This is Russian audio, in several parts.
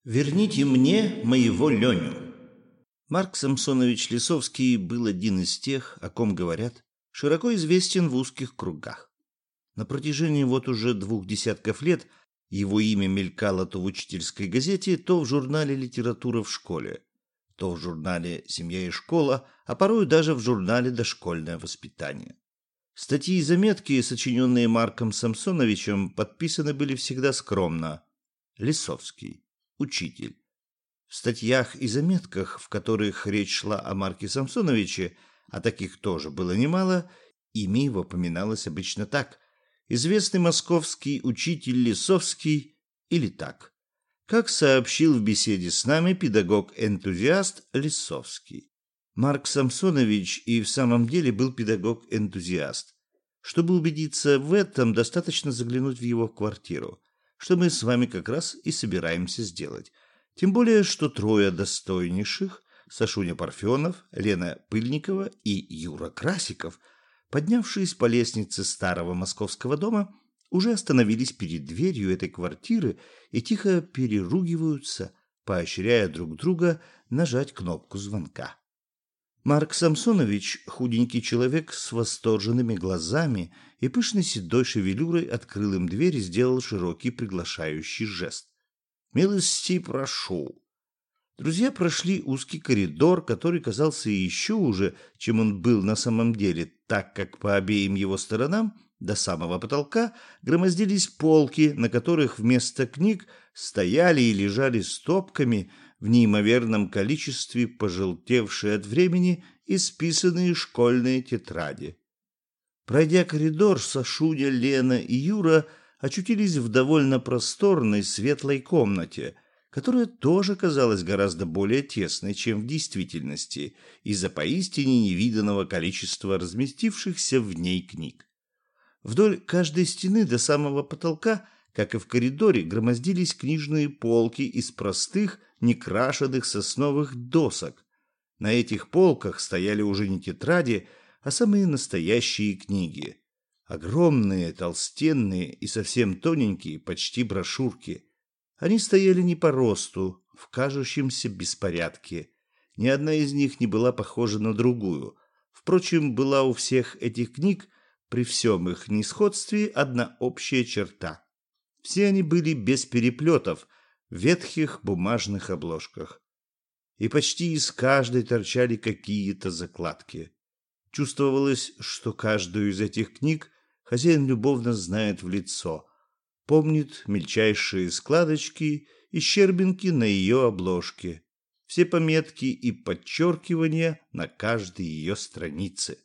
Верните мне моего Леню. Марк Самсонович Лисовский был один из тех, о ком говорят, широко известен в узких кругах. На протяжении вот уже 2 десятков лет его имя мелькало то в учительской газете, то в журнале «Литература в школе», то в журнале «Семья и школа», а порой даже в журнале «Дошкольное воспитание». Статьи и заметки, сочиненные Марком Самсоновичем, подписаны были всегда скромно: Лисовский, учитель. В статьях и заметках, в которых речь шла о Марке Самсоновиче, а таких тоже было немало, имя его поминалось обычно так: известный московский учитель Лисовский, или так, как сообщил в беседе с нами педагог-энтузиаст Лисовский. Марк Самсонович и в самом деле был педагог-энтузиаст. Чтобы убедиться в этом, достаточно заглянуть в его квартиру, что мы с вами как раз и собираемся сделать. Тем более, что трое достойнейших — Сашуня Парфенов, Лена Пыльникова и Юра Красиков, поднявшись по лестнице старого московского дома, уже остановились перед дверью этой квартиры и тихо переругиваются, поощряя друг друга нажать кнопку звонка. Марк Самсонович, худенький человек с восторженными глазами и пышной седой шевелюрой, открыл им дверь и сделал широкий приглашающий жест. «Милости прошу». Друзья прошли узкий коридор, который казался еще уже, чем он был на самом деле, так как по обеим его сторонам до самого потолка громоздились полки, на которых вместо книг стояли и лежали стопками в неимоверном количестве пожелтевшие от времени исписанные школьные тетради. Пройдя коридор, Сашуня, Лена и Юра очутились в довольно просторной светлой комнате, которая тоже казалась гораздо более тесной, чем в действительности, из-за поистине невиданного количества разместившихся в ней книг. Вдоль каждой стены до самого потолка, как и в коридоре, громоздились книжные полки из простых, некрашенных сосновых досок. На этих полках стояли уже не тетради, а самые настоящие книги. Огромные, толстенные и совсем тоненькие, почти брошюрки. Они стояли не по росту, в кажущемся беспорядке. Ни одна из них не была похожа на другую. Впрочем, была у всех этих книг, при всем их несходстве, одна общая черта. Все они были без переплетов, в ветхих бумажных обложках. И почти из каждой торчали какие-то закладки. Чувствовалось, что каждую из этих книг хозяин любовно знает в лицо, помнит мельчайшие складочки и щербинки на ее обложке, все пометки и подчеркивания на каждой ее странице.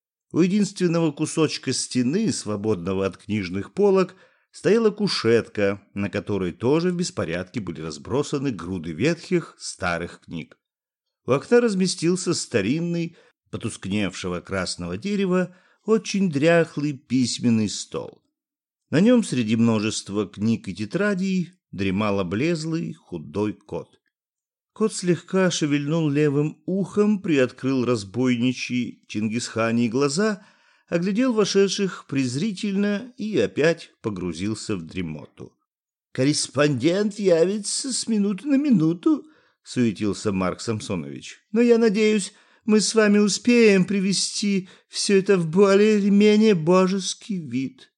У единственного кусочка стены, свободного от книжных полок, стояла кушетка, на которой тоже в беспорядке были разбросаны груды ветхих старых книг. У окна разместился старинный, потускневшего красного дерева, очень дряхлый письменный стол. На нем среди множества книг и тетрадей дремал облезлый худой кот. Кот слегка шевельнул левым ухом, приоткрыл разбойничьи Чингисханьи глаза, оглядел вошедших презрительно и опять погрузился в дремоту. «Корреспондент явится с минуты на минуту», — суетился Марк Самсонович. «Но я надеюсь, мы с вами успеем привести все это в более или менее божеский вид».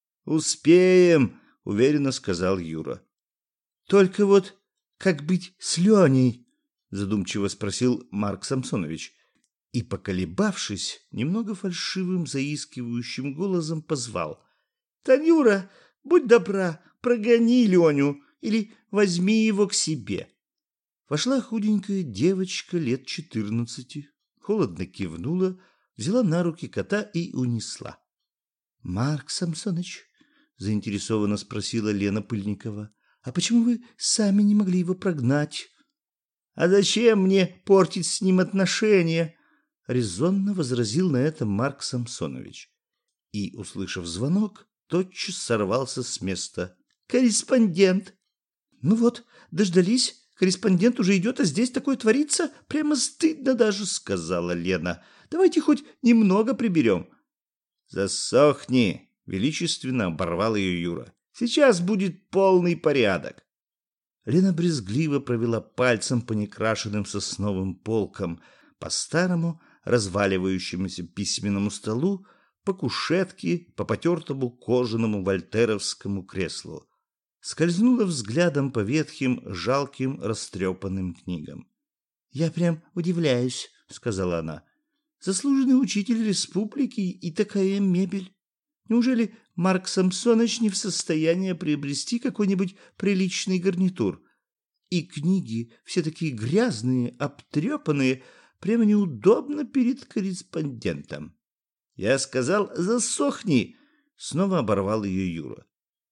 «Успеем», — уверенно сказал Юра. «Только вот как быть с Леней?» — задумчиво спросил Марк Самсонович. И, поколебавшись, немного фальшивым, заискивающим голосом позвал: «Танюра, будь добра, прогони Леню или возьми его к себе». Вошла худенькая девочка лет 14, холодно кивнула, взяла на руки кота и унесла. «Марк Самсоныч», — заинтересованно спросила Лена Пыльникова, «а почему вы сами не могли его прогнать?» «А зачем мне портить с ним отношения?» — резонно возразил на это Марк Самсонович. И, услышав звонок, тотчас сорвался с места. «Корреспондент!» «Ну вот, дождались. Корреспондент уже идет, а здесь такое творится. Прямо стыдно даже», — сказала Лена. «Давайте хоть немного приберем». «Засохни!» — величественно оборвал ее Юра. «Сейчас будет полный порядок». Лена брезгливо провела пальцем по некрашенным сосновым полкам, по старому разваливающемуся письменному столу, по кушетке, по потертому кожаному вольтеровскому креслу. Скользнула взглядом по ветхим, жалким, растрепанным книгам. «Я прям удивляюсь», — сказала она. «Заслуженный учитель республики и такая мебель. Неужели Марк Самсоныч не в состоянии приобрести какой-нибудь приличный гарнитур? И книги все такие грязные, обтрепанные, прямо неудобно перед корреспондентом». «Я сказал, засохни!» — снова оборвал ее Юра.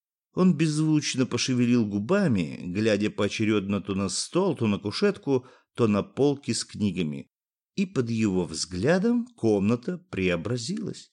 Он беззвучно пошевелил губами, глядя поочередно то на стол, то на кушетку, то на полки с книгами. И под его взглядом комната преобразилась.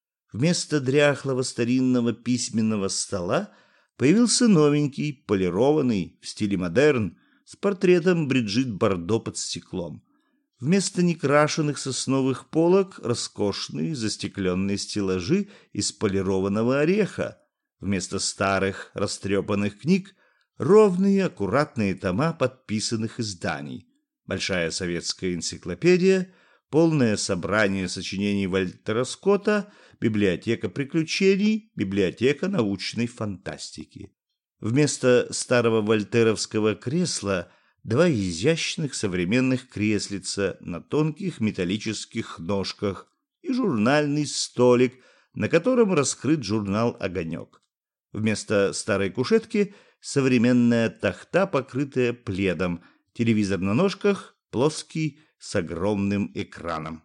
Вместо дряхлого старинного письменного стола появился новенький, полированный, в стиле модерн, с портретом Бриджит Бардо под стеклом. Вместо некрашенных сосновых полок роскошные застекленные стеллажи из полированного ореха. Вместо старых растрепанных книг ровные аккуратные тома подписанных изданий. Большая советская энциклопедия, полное собрание сочинений Вальтера Скотта, библиотека приключений, библиотека научной фантастики. Вместо старого вольтеровского кресла два изящных современных креслица на тонких металлических ножках и журнальный столик, на котором раскрыт журнал «Огонек». Вместо старой кушетки современная тахта, покрытая пледом, телевизор на ножках, плоский, с огромным экраном.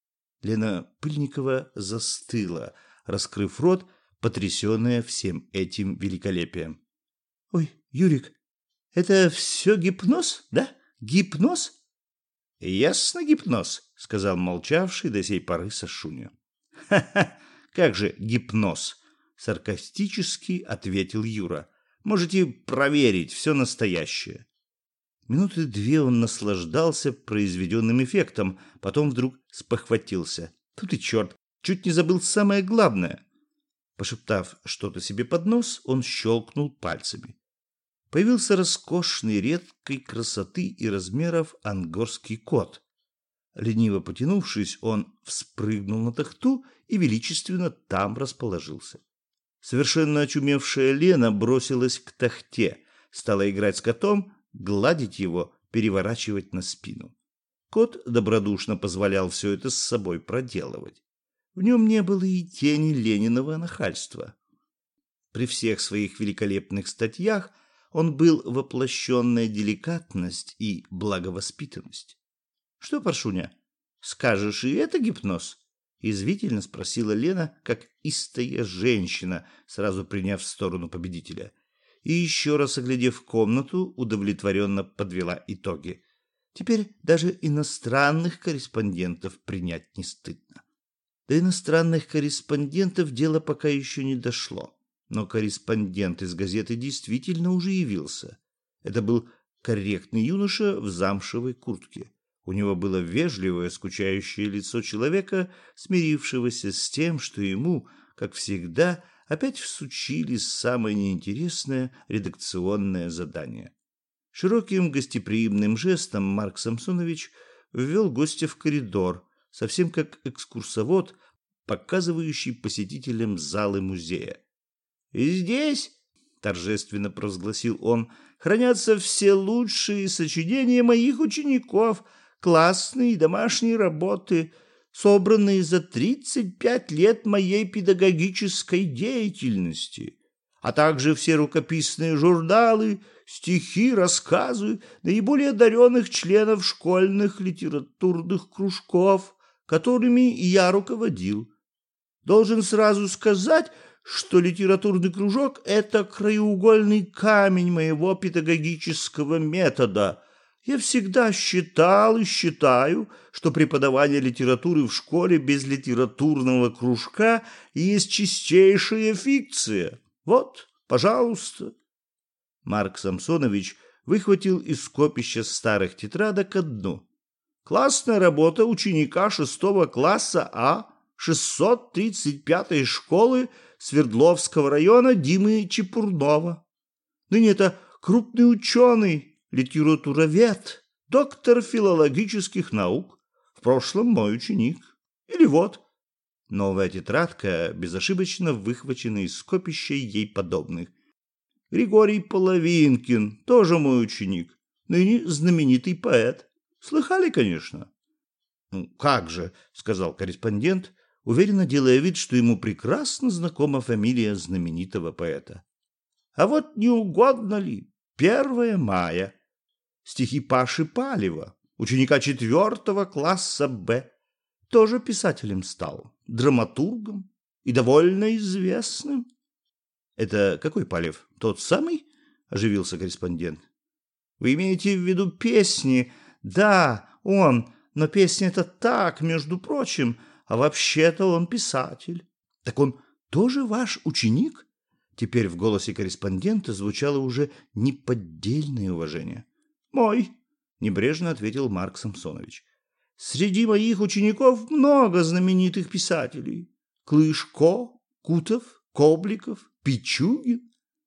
Лена Пыльникова застыла, раскрыв рот, потрясенная всем этим великолепием. «Ой, Юрик, это все гипноз, да? Гипноз?» «Ясно, гипноз», — сказал молчавший до сей поры Сашуня. «Ха-ха, как же гипноз?» — саркастически ответил Юра. «Можете проверить, все настоящее». Минуты две он наслаждался произведенным эффектом, потом вдруг спохватился. Тут и черт, чуть не забыл самое главное. Пошептав что-то себе под нос, он щелкнул пальцами. Появился роскошный, редкой красоты и размеров ангорский кот. Лениво потянувшись, он вспрыгнул на тахту и величественно там расположился. Совершенно очумевшая Лена бросилась к тахте, стала играть с котом, гладить его, переворачивать на спину. Кот добродушно позволял все это с собой проделывать. В нем не было и тени Лениного нахальства. При всех своих великолепных статьях он был воплощенная деликатность и благовоспитанность. «Что, Паршуня, скажешь, и это гипноз?» — язвительно спросила Лена, как истая женщина, сразу приняв сторону победителя. И еще раз оглядев комнату, удовлетворенно подвела итоги. Теперь даже иностранных корреспондентов принять не стыдно. До иностранных корреспондентов дело пока еще не дошло. Но корреспондент из газеты действительно уже явился. Это был корректный юноша в замшевой куртке. У него было вежливое, скучающее лицо человека, смирившегося с тем, что ему, как всегда, опять всучили самое неинтересное редакционное задание. Широким гостеприимным жестом Марк Самсонович ввел гостя в коридор, совсем как экскурсовод, показывающий посетителям залы музея. «И здесь, — торжественно провозгласил он, — хранятся все лучшие сочинения моих учеников, классные и домашние работы, собранные за 35 лет моей педагогической деятельности, а также все рукописные журналы, стихи, рассказы наиболее одаренных членов школьных литературных кружков, которыми я руководил. Должен сразу сказать, что литературный кружок — это краеугольный камень моего педагогического метода. Я всегда считал и считаю, что преподавание литературы в школе без литературного кружка есть чистейшая фикция. Вот, пожалуйста». Марк Самсонович выхватил из скопища старых тетрадок одну. «Классная работа ученика 6 класса А 635-й школы Свердловского района Димы Чепурнова. Ныне это крупный ученый, литературовед, доктор филологических наук, в прошлом мой ученик. Или вот». Новая тетрадка, безошибочно выхвачена из скопища ей подобных. «Григорий Половинкин, тоже мой ученик, ныне знаменитый поэт. Слыхали, конечно?» «Ну, как же», — сказал корреспондент, уверенно делая вид, что ему прекрасно знакома фамилия знаменитого поэта. «А вот не угодно ли 1 мая? Стихи Паши Палева, ученика 4 класса Б. Тоже писателем стал, драматургом и довольно известным». «Это какой Палев? Тот самый?» — оживился корреспондент. «Вы имеете в виду песни? Да, он, но песни это так, между прочим, а вообще-то он писатель». «Так он тоже ваш ученик?» Теперь в голосе корреспондента звучало уже неподдельное уважение. «Мой», — небрежно ответил Марк Самсонович. «Среди моих учеников много знаменитых писателей. Клышко, Кутов, Кобликов, Пичугин».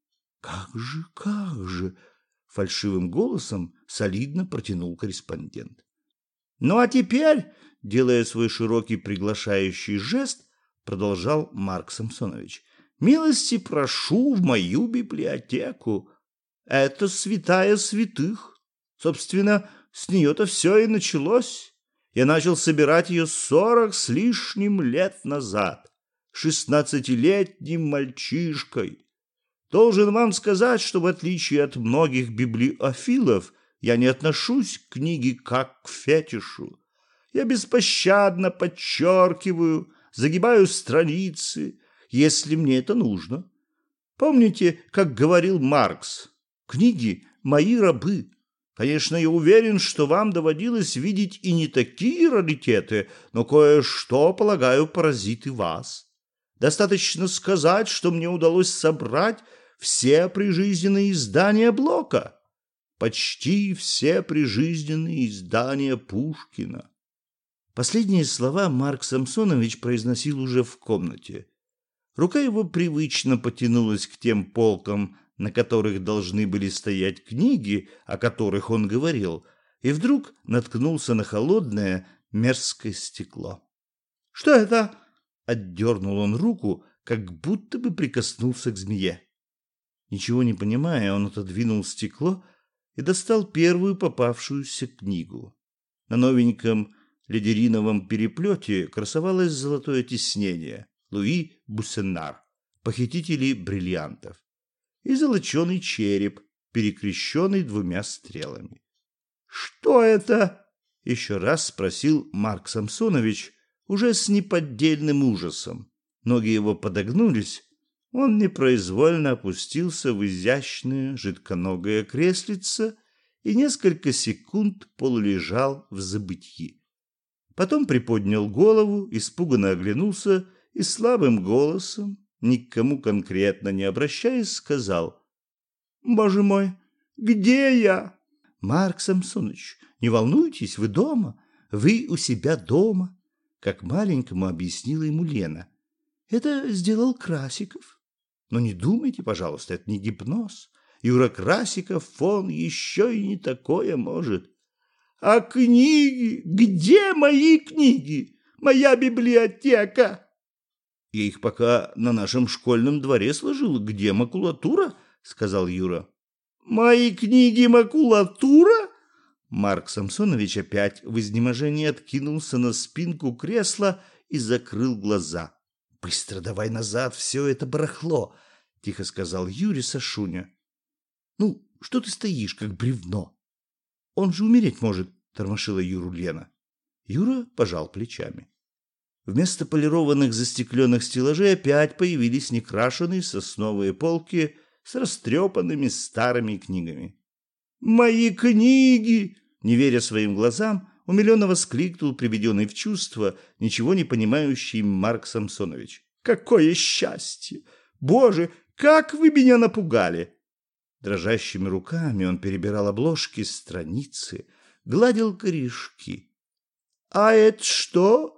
Как же!» — фальшивым голосом солидно протянул корреспондент. «Ну а теперь», — делая свой широкий приглашающий жест, продолжал Марк Самсонович, «милости прошу в мою библиотеку. Это святая святых. Собственно, с нее-то все и началось. Я начал собирать ее 40 с лишним лет назад, 16-летним мальчишкой. Должен вам сказать, что в отличие от многих библиофилов, я не отношусь к книге как к фетишу. Я беспощадно подчеркиваю, загибаю страницы, если мне это нужно. Помните, как говорил Маркс, книги – мои рабы. Конечно, я уверен, что вам доводилось видеть и не такие раритеты, но кое-что, полагаю, поразит и вас. Достаточно сказать, что мне удалось собрать все прижизненные издания Блока, почти все прижизненные издания Пушкина. Последние слова Марк Самсонович произносил уже в комнате. Рука его привычно потянулась к тем полкам, на которых должны были стоять книги, о которых он говорил, и вдруг наткнулся на холодное мерзкое стекло. «Что это?» — отдернул он руку, как будто бы прикоснулся к змее. Ничего не понимая, он отодвинул стекло и достал первую попавшуюся книгу. На новеньком ледериновом переплете красовалось золотое тиснение «Луи Буссенар. Похитители бриллиантов» и золоченый череп, перекрещенный 2 стрелами. «Что это?» — еще раз спросил Марк Самсонович, уже с неподдельным ужасом. Ноги его подогнулись, он непроизвольно опустился в изящное жидконогое креслице и несколько секунд полулежал в забытьи. Потом приподнял голову, испуганно оглянулся и слабым голосом, никому конкретно не обращаясь, сказал: «Боже мой, где я?» «Марк Самсонович, не волнуйтесь, вы дома, вы у себя дома», как маленькому объяснила ему Лена. «Это сделал Красиков. Но не думайте, пожалуйста, это не гипноз. Юра Красиков, он еще и не такое может». «А книги? Где мои книги? Моя библиотека?» «Я их пока на нашем школьном дворе сложил. Где макулатура?» — сказал Юра. «Мои книги макулатура?» Марк Самсонович опять в изнеможении откинулся на спинку кресла и закрыл глаза. «Быстро давай назад все это барахло!» — тихо сказал Юре Сашуня. «Ну, что ты стоишь, как бревно? Он же умереть может», — тормошила Юру Лена. Юра пожал плечами. Вместо полированных застекленных стеллажей опять появились некрашенные сосновые полки с растрепанными старыми книгами. «Мои книги!» — не веря своим глазам, умиленно воскликнул приведенный в чувство, ничего не понимающий Марк Самсонович. «Какое счастье! Боже, как вы меня напугали!» Дрожащими руками он перебирал обложки, страницы, гладил корешки. «А это что?»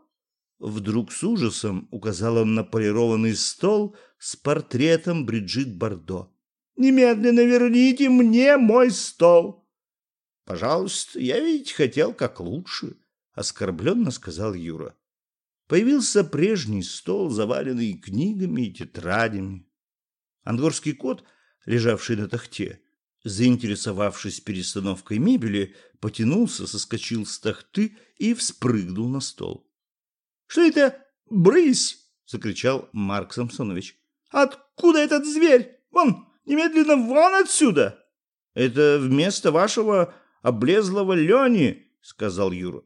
Вдруг с ужасом указал он на полированный стол с портретом Бриджит Бардо. Немедленно верните мне мой стол!» «Пожалуйста, я ведь хотел как лучше», — оскорбленно сказал Юра. Появился прежний стол, заваленный книгами и тетрадями. Ангорский кот, лежавший на тахте, заинтересовавшись перестановкой мебели, потянулся, соскочил с тахты и вспрыгнул на стол. «Что это? Брысь!» — закричал Марк Самсонович. «Откуда этот зверь? Немедленно вон отсюда!» «Это вместо вашего облезлого Лени», — сказал Юра.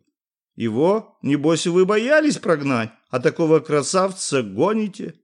«Его, небось, вы боялись прогнать, а такого красавца гоните».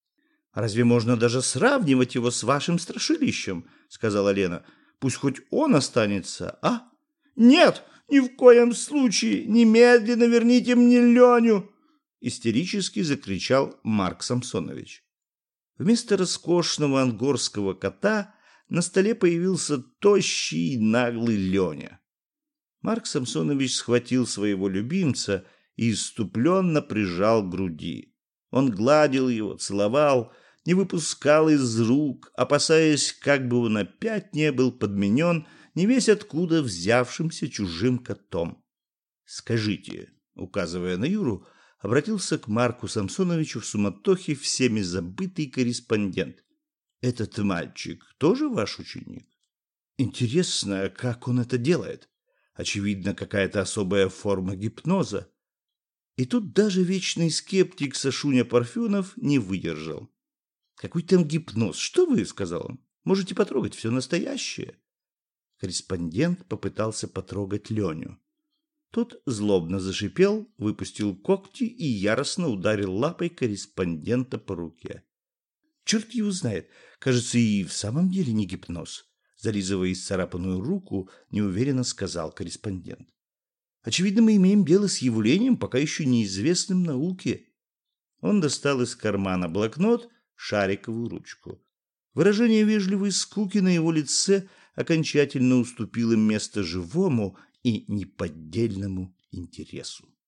«Разве можно даже сравнивать его с вашим страшилищем?» — сказала Лена. «Пусть хоть он останется, а?» «Нет, ни в коем случае! Немедленно верните мне Леню!» — истерически закричал Марк Самсонович. Вместо роскошного ангорского кота на столе появился тощий и наглый Леня. Марк Самсонович схватил своего любимца и исступленно прижал к груди. Он гладил его, целовал, не выпускал из рук, опасаясь, как бы он опять не был подменен невесть откуда взявшимся чужим котом. «Скажите», — указывая на Юру, обратился к Марку Самсоновичу в суматохе всеми забытый корреспондент. «Этот мальчик тоже ваш ученик? Интересно, как он это делает? Очевидно, какая-то особая форма гипноза». И тут даже вечный скептик Сашуня Парфенов не выдержал. «Какой там гипноз? Что вы?» — сказал он. «Можете потрогать, все настоящее». Корреспондент попытался потрогать Леню. Тот злобно зашипел, выпустил когти и яростно ударил лапой корреспондента по руке. «Черт его знает, кажется, и в самом деле не гипноз», — зализывая исцарапанную руку, неуверенно сказал корреспондент. «Очевидно, мы имеем дело с явлением, пока еще неизвестным науке». Он достал из кармана блокнот, шариковую ручку. Выражение вежливой скуки на его лице окончательно уступило место живому и неподдельному интересу.